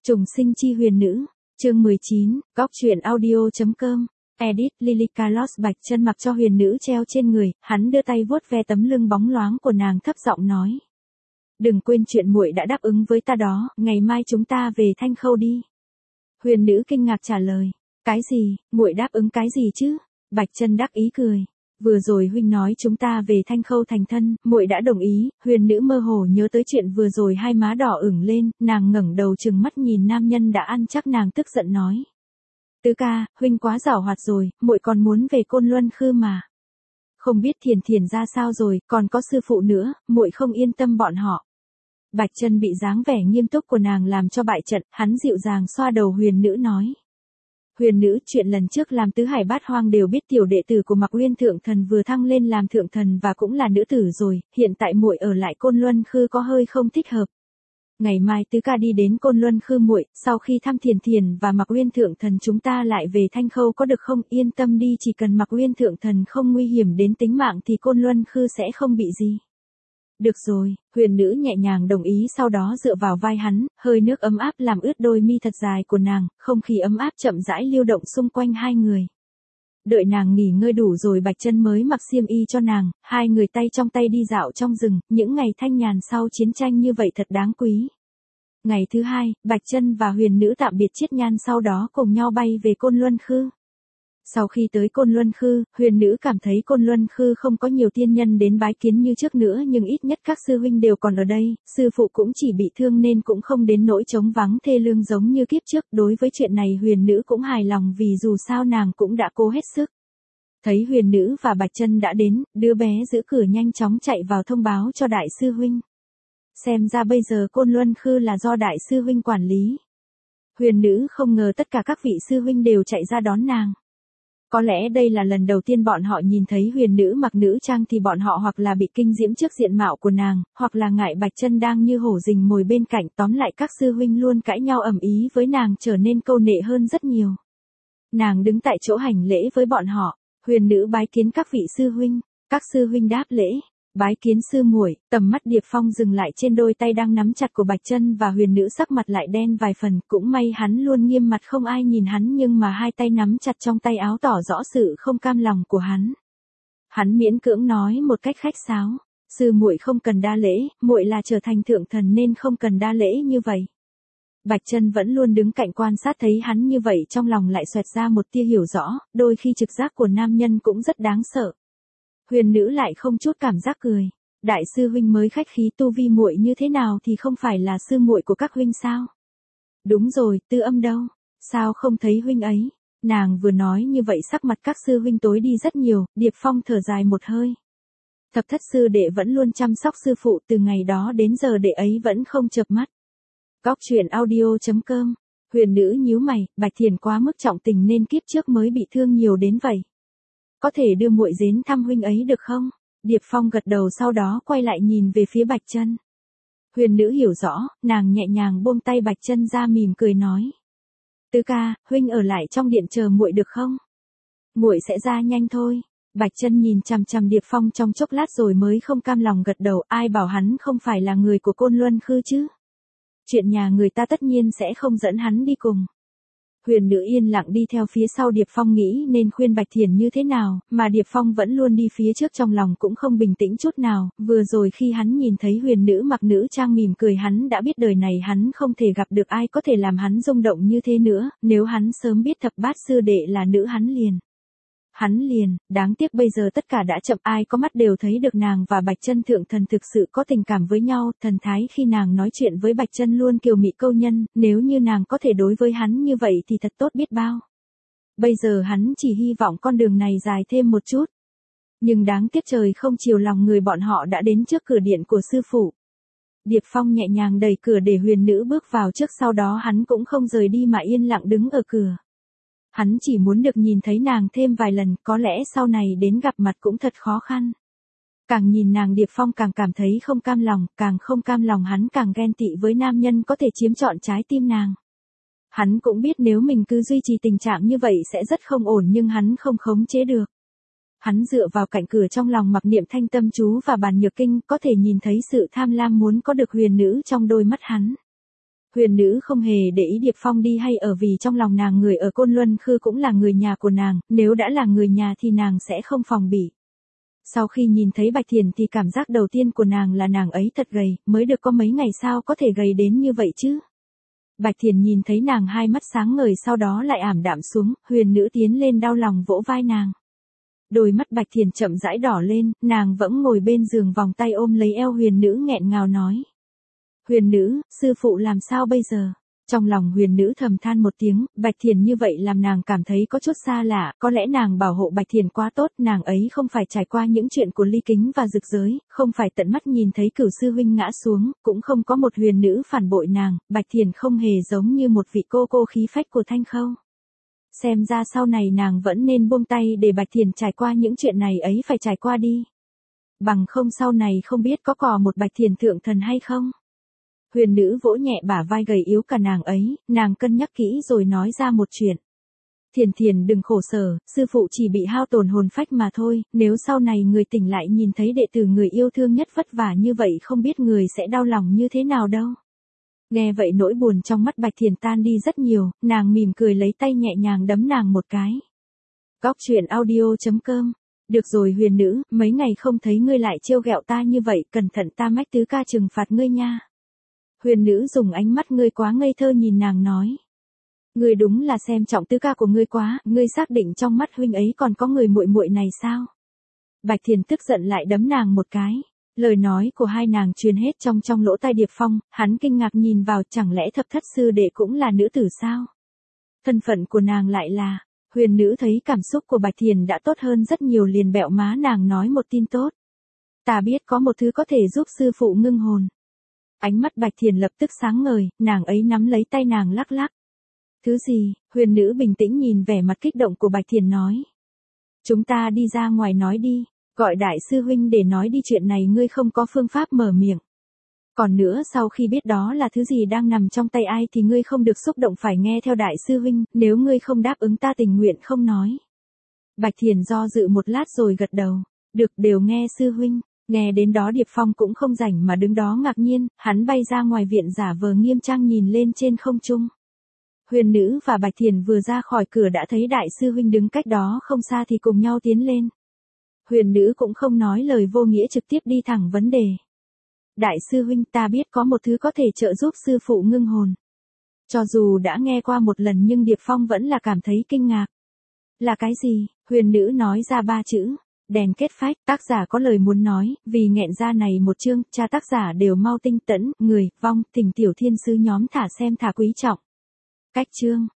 Trùng sinh chi huyền nữ, chương 19, góc truyện audio.com, edit Lily Carlos Bạch Chân mặc cho huyền nữ treo trên người, hắn đưa tay vuốt ve tấm lưng bóng loáng của nàng thấp giọng nói. Đừng quên chuyện muội đã đáp ứng với ta đó, ngày mai chúng ta về Thanh Khâu đi. Huyền nữ kinh ngạc trả lời, cái gì, muội đáp ứng cái gì chứ? Bạch Chân đắc ý cười. Vừa rồi huynh nói chúng ta về Thanh Khâu thành thân, muội đã đồng ý. Huyền nữ mơ hồ nhớ tới chuyện vừa rồi, hai má đỏ ửng lên, nàng ngẩng đầu trừng mắt nhìn nam nhân đã ăn chắc nàng, tức giận nói. Tứ ca, huynh quá giảo hoạt rồi, muội còn muốn về Côn Luân Khư mà. Không biết Thiền Thiền ra sao rồi, còn có sư phụ nữa, muội không yên tâm bọn họ. Bạch Chân bị dáng vẻ nghiêm túc của nàng làm cho bại trận, hắn dịu dàng xoa đầu huyền nữ nói. Huyền nữ, chuyện lần trước làm tứ hải bát hoang đều biết, tiểu đệ tử của Mạc Uyên thượng thần vừa thăng lên làm thượng thần và cũng là nữ tử rồi, hiện tại muội ở lại Côn Luân Khư có hơi không thích hợp. Ngày mai tứ ca đi đến Côn Luân Khư muội, sau khi thăm Thiền Thiền và Mạc Uyên thượng thần chúng ta lại về Thanh Khâu có được không? Yên tâm đi, chỉ cần Mạc Uyên thượng thần không nguy hiểm đến tính mạng thì Côn Luân Khư sẽ không bị gì. Được rồi, huyền nữ nhẹ nhàng đồng ý, sau đó dựa vào vai hắn, hơi nước ấm áp làm ướt đôi mi thật dài của nàng, không khí ấm áp chậm rãi lưu động xung quanh hai người. Đợi nàng nghỉ ngơi đủ rồi, Bạch Chân mới mặc xiêm y cho nàng, hai người tay trong tay đi dạo trong rừng, những ngày thanh nhàn sau chiến tranh như vậy thật đáng quý. Ngày thứ hai, Bạch Chân và huyền nữ tạm biệt Chiết Nhan, sau đó cùng nhau bay về Côn Luân Khư. Sau khi tới Côn Luân Khư, huyền nữ cảm thấy Côn Luân Khư không có nhiều tiên nhân đến bái kiến như trước nữa, nhưng ít nhất các sư huynh đều còn ở đây, sư phụ cũng chỉ bị thương nên cũng không đến nỗi trống vắng thê lương giống như kiếp trước. Đối với chuyện này huyền nữ cũng hài lòng, vì dù sao nàng cũng đã cố hết sức. Thấy huyền nữ và Bạch Chân đã đến, đứa bé giữ cửa nhanh chóng chạy vào thông báo cho đại sư huynh. Xem ra bây giờ Côn Luân Khư là do đại sư huynh quản lý. Huyền nữ không ngờ tất cả các vị sư huynh đều chạy ra đón nàng. Có lẽ đây là lần đầu tiên bọn họ nhìn thấy huyền nữ mặc nữ trang, thì bọn họ hoặc là bị kinh diễm trước diện mạo của nàng, hoặc là ngại Bạch Chân đang như hổ rình mồi bên cạnh. Tóm lại các sư huynh luôn cãi nhau ầm ĩ với nàng, trở nên câu nệ hơn rất nhiều. Nàng đứng tại chỗ hành lễ với bọn họ. Huyền nữ bái kiến các vị sư huynh. Các sư huynh đáp lễ. Bái kiến sư muội. Tầm mắt Điệp Phong dừng lại trên đôi tay đang nắm chặt của Bạch Chân, và huyền nữ sắc mặt lại đen vài phần, cũng may hắn luôn nghiêm mặt không ai nhìn hắn, nhưng mà hai tay nắm chặt trong tay áo tỏ rõ sự không cam lòng của hắn. Hắn miễn cưỡng nói một cách khách sáo, sư muội không cần đa lễ, muội là trở thành thượng thần nên không cần đa lễ như vậy. Bạch Chân vẫn luôn đứng cạnh quan sát, thấy hắn như vậy trong lòng lại xoẹt ra một tia hiểu rõ, đôi khi trực giác của nam nhân cũng rất đáng sợ. Huyền nữ lại không chút cảm giác cười. Đại sư huynh mới khách khí, tu vi muội như thế nào thì không phải là sư muội của các huynh sao? Đúng rồi, Tư Âm đâu? Sao không thấy huynh ấy? Nàng vừa nói như vậy sắc mặt các sư huynh tối đi rất nhiều. Điệp Phong thở dài một hơi. Thập thất sư đệ vẫn luôn chăm sóc sư phụ, từ ngày đó đến giờ đệ ấy vẫn không chợp mắt. Góc truyện audio.com. Huyền nữ nhíu mày, Bạch Thiền quá mức trọng tình nên kiếp trước mới bị thương nhiều đến vậy. Có thể đưa muội đến thăm huynh ấy được không? Điệp Phong gật đầu, sau đó quay lại nhìn về phía Bạch Chân. Huyền nữ hiểu rõ, nàng nhẹ nhàng buông tay Bạch Chân ra, mỉm cười nói. Tứ ca, huynh ở lại trong điện chờ muội được không? Muội sẽ ra nhanh thôi. Bạch Chân nhìn chằm chằm Điệp Phong trong chốc lát rồi mới không cam lòng gật đầu, ai bảo hắn không phải là người của Côn Luân Khư chứ? Chuyện nhà người ta tất nhiên sẽ không dẫn hắn đi cùng. Huyền nữ yên lặng đi theo phía sau Điệp Phong, nghĩ nên khuyên Bạch Thiền như thế nào, mà Điệp Phong vẫn luôn đi phía trước, trong lòng cũng không bình tĩnh chút nào. Vừa rồi khi hắn nhìn thấy huyền nữ mặc nữ trang mỉm cười, hắn đã biết đời này hắn không thể gặp được ai có thể làm hắn rung động như thế nữa. Nếu hắn sớm biết thập bát sư đệ là nữ, hắn liền, đáng tiếc bây giờ tất cả đã chậm. Ai có mắt đều thấy được nàng và Bạch Chân thượng thần thực sự có tình cảm với nhau. Thần thái khi nàng nói chuyện với Bạch Chân luôn kiều mị câu nhân, nếu như nàng có thể đối với hắn như vậy thì thật tốt biết bao. Bây giờ hắn chỉ hy vọng con đường này dài thêm một chút. Nhưng đáng tiếc trời không chiều lòng người, bọn họ đã đến trước cửa điện của sư phụ. Điệp Phong nhẹ nhàng đẩy cửa để huyền nữ bước vào trước, sau đó hắn cũng không rời đi mà yên lặng đứng ở cửa. Hắn chỉ muốn được nhìn thấy nàng thêm vài lần, có lẽ sau này đến gặp mặt cũng thật khó khăn. Càng nhìn nàng Điệp Phong càng cảm thấy không cam lòng, càng không cam lòng hắn càng ghen tị với nam nhân có thể chiếm trọn trái tim nàng. Hắn cũng biết nếu mình cứ duy trì tình trạng như vậy sẽ rất không ổn, nhưng hắn không khống chế được. Hắn dựa vào cạnh cửa trong lòng mặc niệm thanh tâm chú và bàn nhược kinh, có thể nhìn thấy sự tham lam muốn có được huyền nữ trong đôi mắt hắn. Huyền nữ không hề để ý Điệp Phong đi hay ở vì trong lòng nàng người ở Côn Luân Khư cũng là người nhà của nàng, nếu đã là người nhà thì nàng sẽ không phòng bị. Sau khi nhìn thấy Bạch Thiền thì cảm giác đầu tiên của nàng là nàng ấy thật gầy, mới được có mấy ngày sao có thể gầy đến như vậy chứ. Bạch Thiền nhìn thấy nàng hai mắt sáng ngời sau đó lại ảm đạm xuống, huyền nữ tiến lên đau lòng vỗ vai nàng. Đôi mắt Bạch Thiền chậm rãi đỏ lên, nàng vẫn ngồi bên giường vòng tay ôm lấy eo huyền nữ nghẹn ngào nói. Huyền nữ, sư phụ làm sao bây giờ? Trong lòng huyền nữ thầm than một tiếng, Bạch Thiền như vậy làm nàng cảm thấy có chút xa lạ, có lẽ nàng bảo hộ Bạch Thiền quá tốt, nàng ấy không phải trải qua những chuyện của ly kính và dực giới, không phải tận mắt nhìn thấy Cửu sư huynh ngã xuống, cũng không có một huyền nữ phản bội nàng, Bạch Thiền không hề giống như một vị cô khí phách của Thanh Khâu. Xem ra sau này nàng vẫn nên buông tay để Bạch Thiền trải qua những chuyện này ấy phải trải qua đi. Bằng không sau này không biết có một Bạch Thiền thượng thần hay không. Huyền nữ vỗ nhẹ bả vai gầy yếu cả nàng ấy, nàng cân nhắc kỹ rồi nói ra một chuyện. Thiền Thiền đừng khổ sở, sư phụ chỉ bị hao tổn hồn phách mà thôi, nếu sau này người tỉnh lại nhìn thấy đệ tử người yêu thương nhất vất vả như vậy không biết người sẽ đau lòng như thế nào đâu. Nghe vậy nỗi buồn trong mắt Bạch Thiền tan đi rất nhiều, nàng mỉm cười lấy tay nhẹ nhàng đấm nàng một cái. Góc truyện audio.com. Được rồi huyền nữ, mấy ngày không thấy ngươi lại trêu ghẹo ta như vậy, cẩn thận ta mách tứ ca trừng phạt ngươi nha. Huyền nữ dùng ánh mắt ngươi quá ngây thơ nhìn nàng nói. Ngươi đúng là xem trọng tứ ca của ngươi quá, ngươi xác định trong mắt huynh ấy còn có người muội muội này sao? Bạch Thiền tức giận lại đấm nàng một cái. Lời nói của hai nàng truyền hết trong lỗ tai Điệp Phong, hắn kinh ngạc nhìn vào, chẳng lẽ thập thất sư đệ cũng là nữ tử sao? Thân phận của nàng lại là, huyền nữ thấy cảm xúc của Bạch Thiền đã tốt hơn rất nhiều liền bẹo má nàng nói một tin tốt. Ta biết có một thứ có thể giúp sư phụ ngưng hồn. Ánh mắt Bạch Thiền lập tức sáng ngời, nàng ấy nắm lấy tay nàng lắc lắc. Thứ gì? Huyền nữ bình tĩnh nhìn vẻ mặt kích động của Bạch Thiền nói. Chúng ta đi ra ngoài nói đi, gọi đại sư huynh để nói đi, chuyện này ngươi không có phương pháp mở miệng. Còn nữa sau khi biết đó là thứ gì đang nằm trong tay ai thì ngươi không được xúc động phải nghe theo đại sư huynh, nếu ngươi không đáp ứng ta tình nguyện không nói. Bạch Thiền do dự một lát rồi gật đầu, được đều nghe sư huynh. Nghe đến đó Điệp Phong cũng không rảnh mà đứng đó ngạc nhiên, hắn bay ra ngoài viện giả vờ nghiêm trang nhìn lên trên không trung. Huyền nữ và Bạch Thiền vừa ra khỏi cửa đã thấy đại sư huynh đứng cách đó không xa thì cùng nhau tiến lên. Huyền nữ cũng không nói lời vô nghĩa trực tiếp đi thẳng vấn đề. Đại sư huynh, ta biết có một thứ có thể trợ giúp sư phụ ngưng hồn. Cho dù đã nghe qua một lần nhưng Điệp Phong vẫn là cảm thấy kinh ngạc. Là cái gì? Huyền nữ nói ra 3 chữ. Đèn kết phách. Tác giả có lời muốn nói, vì nghẹn ra này một chương, cha tác giả đều mau tinh tẫn, người, vong, tình tiểu thiên sứ nhóm thả xem thả quý trọng. Cách chương.